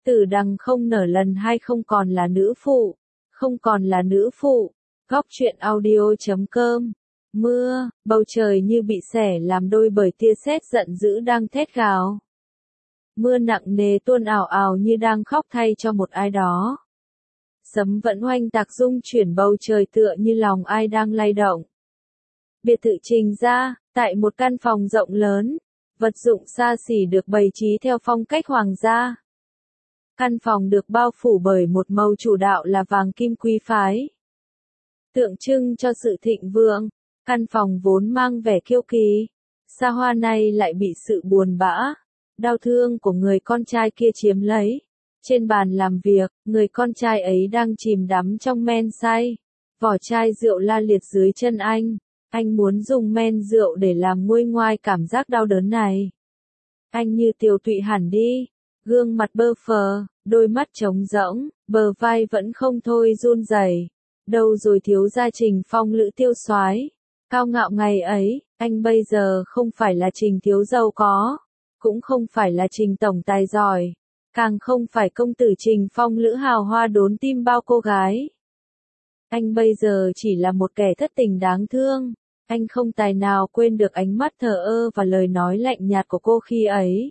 Tử Đằng không nở lần hai không còn là nữ phụ. Không còn là nữ phụ. Góc truyện audio.com. Mưa, bầu trời như bị xẻ làm đôi bởi tia sét giận dữ đang thét gào. Mưa nặng nề tuôn ào ào như đang khóc thay cho một ai đó. Sấm vẫn oanh tạc rung chuyển bầu trời tựa như lòng ai đang lay động. Biệt thự Trình Gia, tại một căn phòng rộng lớn, vật dụng xa xỉ được bày trí theo phong cách hoàng gia. Căn phòng được bao phủ bởi một màu chủ đạo là vàng kim quý phái. Tượng trưng cho sự thịnh vượng, căn phòng vốn mang vẻ kiêu kỳ, xa hoa này lại bị sự buồn bã, đau thương của người con trai kia chiếm lấy. Trên bàn làm việc, người con trai ấy đang chìm đắm trong men say. Vỏ chai rượu la liệt dưới chân anh. Anh muốn dùng men rượu để làm nguôi ngoai cảm giác đau đớn này. Anh như tiều tụy hẳn đi. Gương mặt bơ phờ, đôi mắt trống rỗng, bờ vai vẫn không thôi run rẩy. Đâu rồi thiếu gia Trình Phong Lữ tiêu soái, cao ngạo ngày ấy, anh bây giờ không phải là Trình thiếu giàu có, cũng không phải là Trình tổng tài giỏi, càng không phải công tử Trình Phong Lữ hào hoa đốn tim bao cô gái. Anh bây giờ chỉ là một kẻ thất tình đáng thương. Anh không tài nào quên được ánh mắt thờ ơ và lời nói lạnh nhạt của cô khi ấy.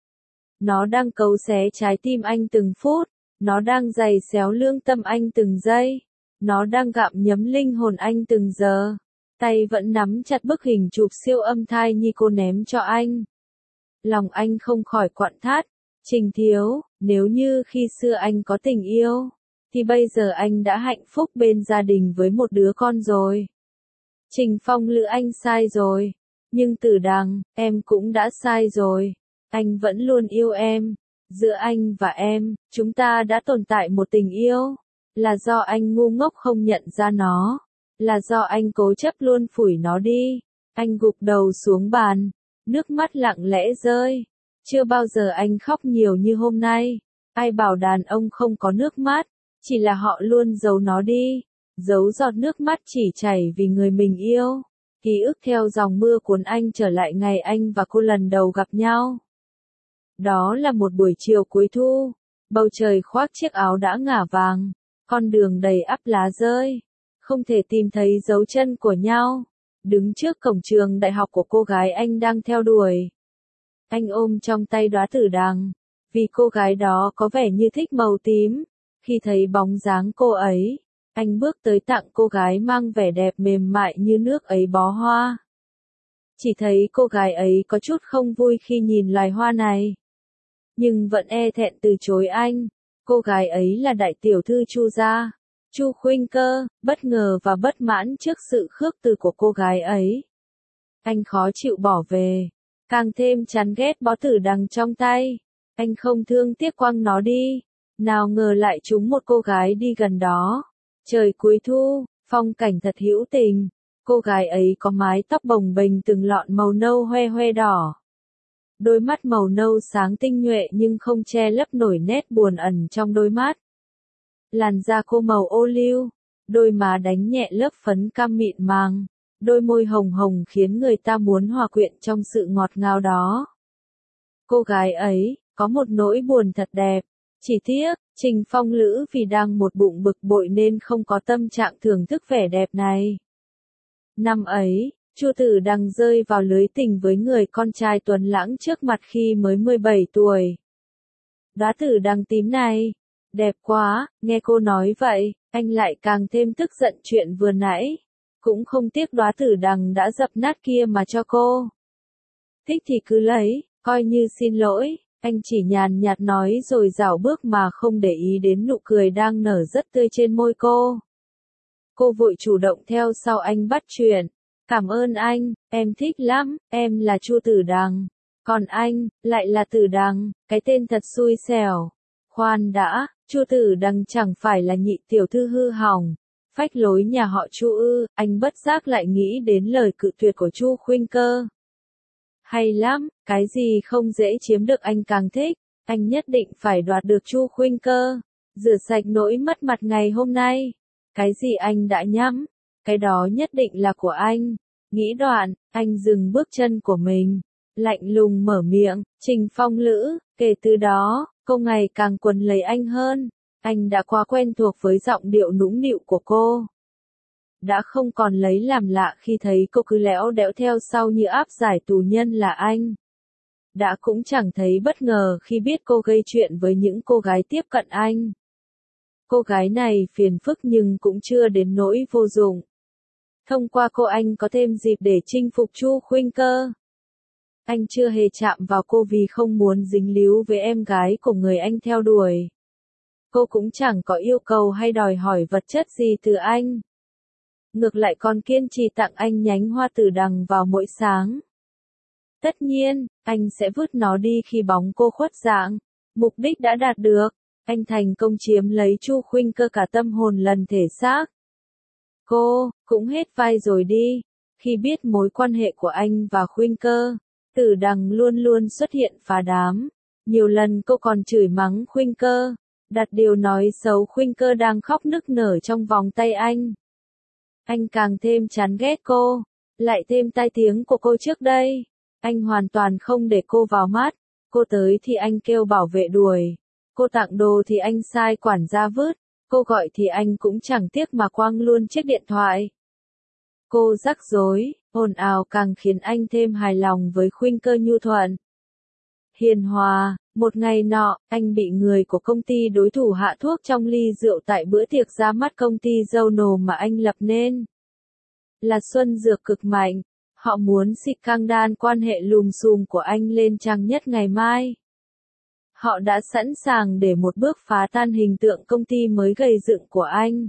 Nó đang cấu xé trái tim anh từng phút, nó đang giày xéo lương tâm anh từng giây, nó đang gặm nhấm linh hồn anh từng giờ. Tay vẫn nắm chặt bức hình chụp siêu âm thai nhi cô ném cho anh. Lòng anh không khỏi quặn thắt. Trình thiếu, nếu như khi xưa anh có tình yêu, thì bây giờ anh đã hạnh phúc bên gia đình với một đứa con rồi. Trình Phong Lữ anh sai rồi, nhưng Tử Đằng, em cũng đã sai rồi. Anh vẫn luôn yêu em. Giữa anh và em, chúng ta đã tồn tại một tình yêu. Là do anh ngu ngốc không nhận ra nó. Là do anh cố chấp luôn phủi nó đi. Anh gục đầu xuống bàn, nước mắt lặng lẽ rơi. Chưa bao giờ anh khóc nhiều như hôm nay. Ai bảo đàn ông không có nước mắt, chỉ là họ luôn giấu nó đi. Giấu giọt nước mắt chỉ chảy vì người mình yêu. Ký ức theo dòng mưa cuốn anh trở lại ngày anh và cô lần đầu gặp nhau. Đó là một buổi chiều cuối thu. Bầu trời khoác chiếc áo đã ngả vàng. Con đường đầy ắp lá rơi. Không thể tìm thấy dấu chân của nhau. Đứng trước cổng trường đại học của cô gái anh đang theo đuổi. Anh ôm trong tay đóa tử đằng. Vì cô gái đó có vẻ như thích màu tím. Khi thấy bóng dáng cô ấy, anh bước tới tặng cô gái mang vẻ đẹp mềm mại như nước ấy bó hoa. Chỉ thấy cô gái ấy có chút không vui khi nhìn loài hoa này. Nhưng vẫn e thẹn từ chối anh. Cô gái ấy là đại tiểu thư Chu gia. Chu Khuynh Cơ, bất ngờ và bất mãn trước sự khước từ của cô gái ấy. Anh khó chịu bỏ về. Càng thêm chán ghét bó tử đằng trong tay. Anh không thương tiếc quăng nó đi. Nào ngờ lại trúng một cô gái đi gần đó. Trời cuối thu, phong cảnh thật hữu tình. Cô gái ấy có mái tóc bồng bềnh từng lọn màu nâu hoe hoe đỏ. Đôi mắt màu nâu sáng tinh nhuệ nhưng không che lấp nổi nét buồn ẩn trong đôi mắt. Làn da cô màu ô liu, đôi má đánh nhẹ lớp phấn cam mịn màng, đôi môi hồng hồng khiến người ta muốn hòa quyện trong sự ngọt ngào đó. Cô gái ấy, có một nỗi buồn thật đẹp. Chỉ tiếc, Trình Phong Lữ vì đang một bụng bực bội nên không có tâm trạng thưởng thức vẻ đẹp này. Năm ấy, Chu Tử Đằng rơi vào lưới tình với người con trai tuấn lãng trước mặt khi mới 17 tuổi. Đóa tử đằng tím này, đẹp quá, nghe cô nói vậy, anh lại càng thêm tức giận chuyện vừa nãy. Cũng không tiếc đóa tử đằng đã dập nát kia mà cho cô. Thích thì cứ lấy, coi như xin lỗi. Anh chỉ nhàn nhạt nói rồi rảo bước mà không để ý đến nụ cười đang nở rất tươi trên môi cô. Cô vội chủ động theo sau anh bắt chuyện. Cảm ơn anh, em thích lắm, em là Chu Tử Đằng. Còn anh, lại là Tử Đằng, cái tên thật xui xẻo. Khoan đã, Chu Tử Đằng chẳng phải là nhị tiểu thư hư hỏng. Phách lối nhà họ Chu ư, anh bất giác lại nghĩ đến lời cự tuyệt của Chu Khuynh Cơ. Hay lắm, cái gì không dễ chiếm được anh càng thích, anh nhất định phải đoạt được Chu Khuynh Cơ, rửa sạch nỗi mất mặt ngày hôm nay. Cái gì anh đã nhắm, cái đó nhất định là của anh. Nghĩ đoạn, anh dừng bước chân của mình, lạnh lùng mở miệng, Trình Phong Lữ, kể từ đó, cô ngày càng quấn lấy anh hơn. Anh đã quá quen thuộc với giọng điệu nũng nịu của cô. Đã không còn lấy làm lạ khi thấy cô cứ lẽo đẽo theo sau như áp giải tù nhân là anh. Đã cũng chẳng thấy bất ngờ khi biết cô gây chuyện với những cô gái tiếp cận anh. Cô gái này phiền phức nhưng cũng chưa đến nỗi vô dụng. Thông qua cô anh có thêm dịp để chinh phục Chu Khuynh Cơ. Anh chưa hề chạm vào cô vì không muốn dính líu với em gái của người anh theo đuổi. Cô cũng chẳng có yêu cầu hay đòi hỏi vật chất gì từ anh. Ngược lại còn kiên trì tặng anh nhánh hoa tử đằng vào mỗi sáng. Tất nhiên, anh sẽ vứt nó đi khi bóng cô khuất dạng. Mục đích đã đạt được. Anh thành công chiếm lấy Chu Khuynh Cơ cả tâm hồn lần thể xác. Cô, cũng hết vai rồi đi. Khi biết mối quan hệ của anh và Khuynh Cơ, Tử Đằng luôn luôn xuất hiện phá đám. Nhiều lần cô còn chửi mắng Khuynh Cơ, đặt điều nói xấu Khuynh Cơ đang khóc nức nở trong vòng tay anh. Anh càng thêm chán ghét cô, lại thêm tai tiếng của cô trước đây. Anh hoàn toàn không để cô vào mắt. Cô tới thì anh kêu bảo vệ đuổi. Cô tặng đồ thì anh sai quản gia vứt. Cô gọi thì anh cũng chẳng tiếc mà quăng luôn chiếc điện thoại. Cô rắc rối, ồn ào càng khiến anh thêm hài lòng với Khuynh Cơ nhu thuận. Hiền hòa, một ngày nọ, anh bị người của công ty đối thủ hạ thuốc trong ly rượu tại bữa tiệc ra mắt công ty dâu nồ mà anh lập nên. Là Xuân Dược cực mạnh, họ muốn xịt căng đan quan hệ lùm xùm của anh lên trang nhất ngày mai. Họ đã sẵn sàng để một bước phá tan hình tượng công ty mới gầy dựng của anh.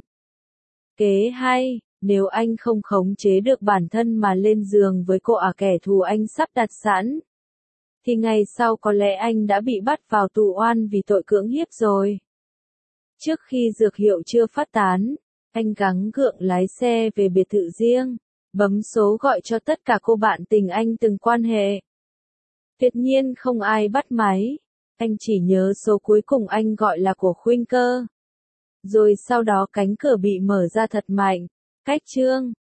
Kế hay, nếu anh không khống chế được bản thân mà lên giường với cô kẻ thù anh sắp đặt sẵn, thì ngày sau có lẽ anh đã bị bắt vào tù oan vì tội cưỡng hiếp rồi. Trước khi dược hiệu chưa phát tán, anh gắng gượng lái xe về biệt thự riêng, bấm số gọi cho tất cả cô bạn tình anh từng quan hệ. Tuyệt nhiên không ai bắt máy. Anh chỉ nhớ số cuối cùng anh gọi là của Khuynh Cơ. Rồi sau đó cánh cửa bị mở ra thật mạnh. Cách chương